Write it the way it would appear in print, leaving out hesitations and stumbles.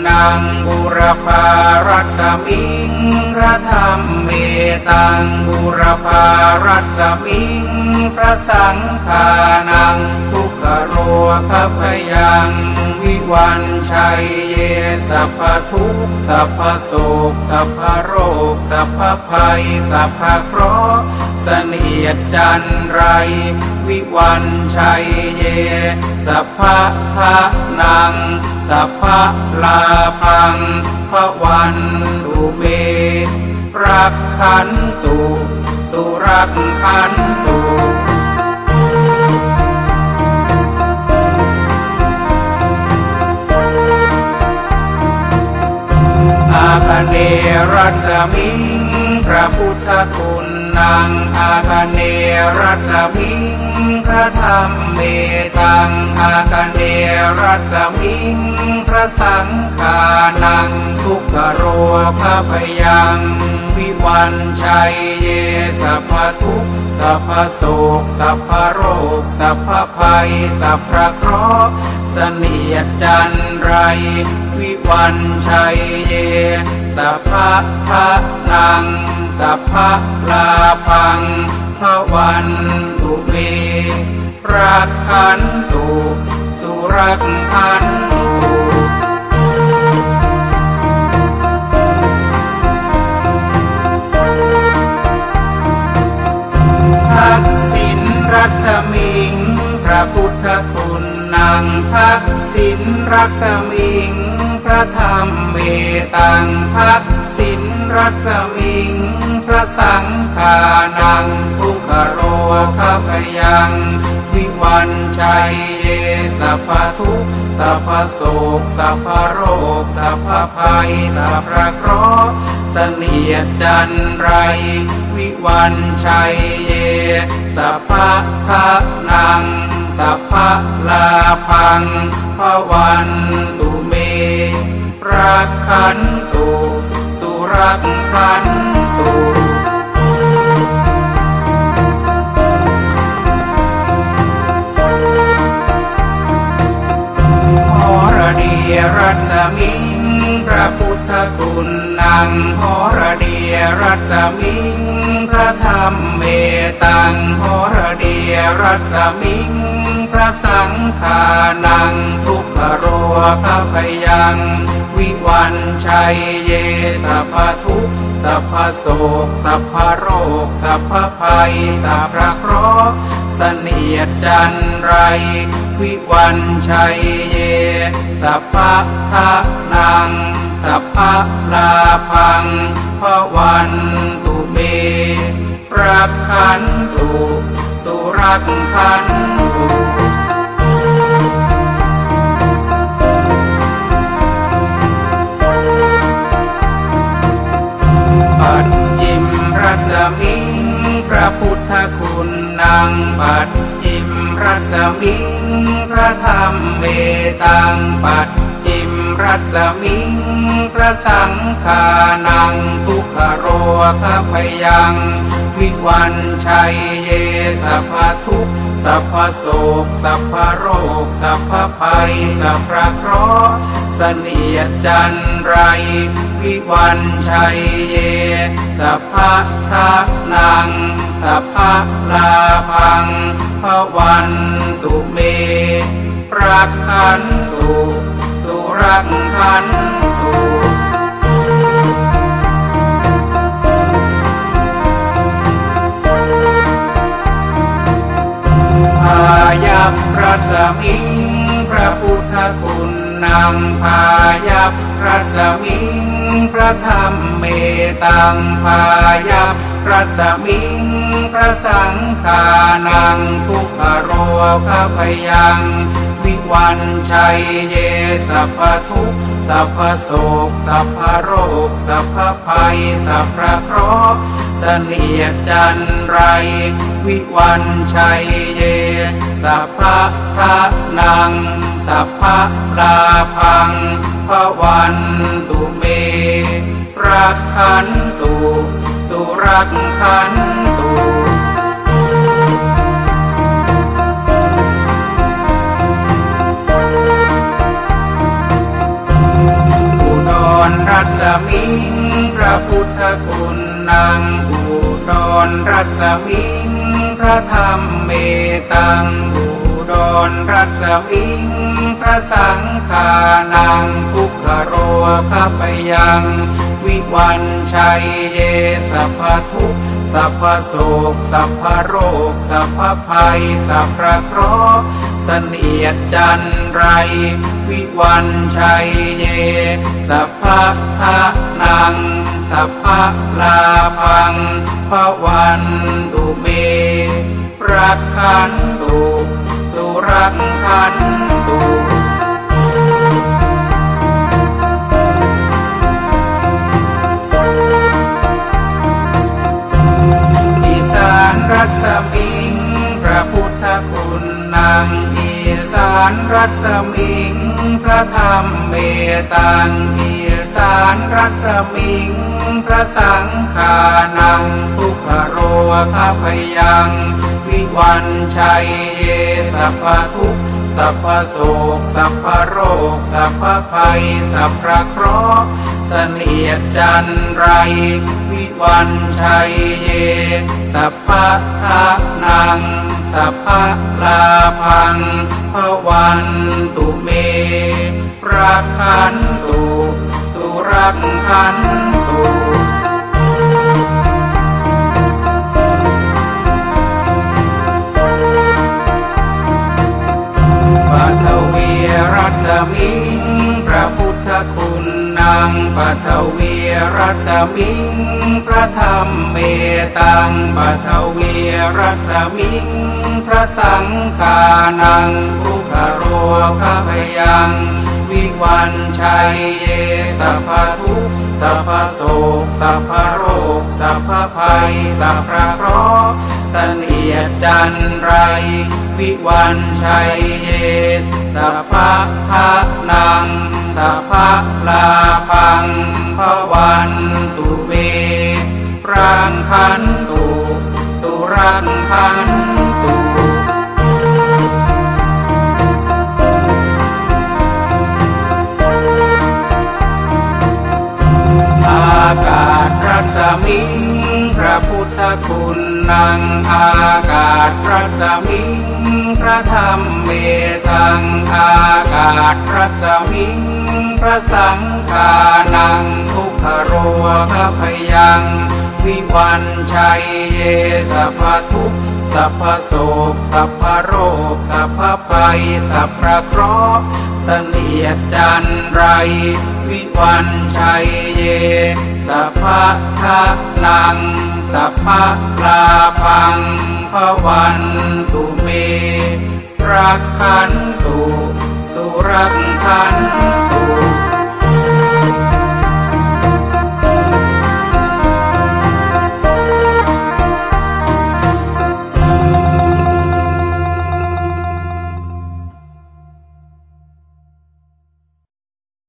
นังบุรพารัสมิงพระธรรมเมตังบุรพารัสมิงพระสังฆานังทุกขโรคพยังวิวันชัยเยสัพพทุกข์สัพพโศกสัพพโรคสัพพภัยสัพพเคราะห์เสนียดจันไรวิวันชัยเยสัพพะทะนังสัพพะลาภังภวันตุเมรักขันตุสุรักขันตุอาคเนรัสมิงพระพุทธคุณนังอาคเนรัสมิงพระธรรมเมตังอาคเนรัสมิงพระสังฆานังทุกขโรคพยังวิวันชัยเยสัพพทุกข์สัพพโศกสัพพโรคสัพพภัยสัพพเคราะห์เสนียดจันไรวิวันชัยเยสัพพะทะนังสัพพะลาภังภวันตุเมรักขันตุสุรักขันตุทักษิณรัศมิงพระพุทธคุณนังทักษิณรัศมิงพระธรรมเมตังทักษิณรัศมิงพระสังฆานังทุกขโรคพยังวิวันชัยเยสัพพทุกข์สัพพโศกสัพพโรคสัพพภัยสัพพเคราะห์เสนียดจันไรวิวันชัยเยสัพพะทะนังสัพพะลาภังภวันตุเมรักขันตุสุรักขันตุหรดีรัศมิงพระพุทธคุณนังหรดีรัศมิงพระธรรมเมตังหรดีรัศมิงพระสังฆานังทุกขโรคพยังวิวันชัยเยสัพพทุกข์สัพพโศกสัพพโรคสัพพภัยสัพพเคราะห์เสนียดจันไรวิวันชัยเยสัพพะทะนังสัพพะลาภังภวันตุเมรักขันตุสุรักขันตุปัจจิมรัศมิงพระพุทธคุณนังปัจจิมรัศมิงพระธรรมเมตังปัจจิมรัศมิงพระสังฆานังทุกขโรคพยังวิวันชัยเยสัพพทุกข์สัพพโศกสัพพโรคสัพพภัยสัพพเคราะห์เสนียดจันไรวิวันชัยเยสัพพะทะนังสัพพะลาภังภวันตุเมรักขันตุสุรักขันตุพายัพรัศมิงพระพุทธคุณนังพายัพรัศมิงพระธรรมเมตังพายัพรัศมิงพระสังฆานังทุกขโรคพยังวิวันชัยเยสัพพทุกข์สัพพโศกสัพพโรคสัพพภัยสัพพเคราะห์เสนียดจันไรวิวันชัยเยสัพพะทะนังสัพพะลาภังภวันตุเมรักขันตุสุรักขันตุมิงพระพุทธคุณนางอุดรรัศมิงพระธรรมเมตังอุดรรัศมิงพระสังฆานังทุกขโรคะปยังวิวันชัยเยสัพพทุกข์สัพพโศกสัพพโรคสัพพภัยสัพพะเคราะห์เสนียดจันไรวิวันชัยเยสัพพะทะนังสัพพะลาภังภวันตุเมรักขันตุสุรักขันตุอีสานรัศมิงพระพุทธคุณนางอีสานรัศมิงพระธรรมเมตังอีสานรัศมิงพระสังฆานังทุกขโรคะพยังวิวันชัยเยสัพพทุกข์สัพพโศกสัพพโรคสัพพภัยสัพพะเคราะห์เสนียดจันไรวิวันชัยเยสัพพะทะนังสัพพะลาภังภวันตุเมรักขันตุสุรักขันตุปัทวีรัศมิงพระพุทธคุณนางปัทวีรัศมิงพระธรรมเมตังปัทวีรัศมิงพระสังฆานังทุกขโรคะพยังวิวันชัยเยสัพพทุกข์สัพพโศกสัพพโรคสัพพภัยสัพพะเคราะห์เสนียดจันไรวิวันชัยเยสัพพะทะนังสัพพะลาภังภวันตุเมรังขันตุสุรังขันตุอากาศรัศมิงพระพุทธคุณนางอากาศรัศมิงพระธรรมเมตังอากาศรัศมิงพระสังฆานังทุกขโรคะพยังวิวันชัยเยสัพพทุกข์สัพพโศกสัพพโรคสัพพภัยสัพพะเคราะห์เสนียดจันไรวิวันชัยเยสัพพะทะนังสัพพะลาภังภวันตุเมรักขัน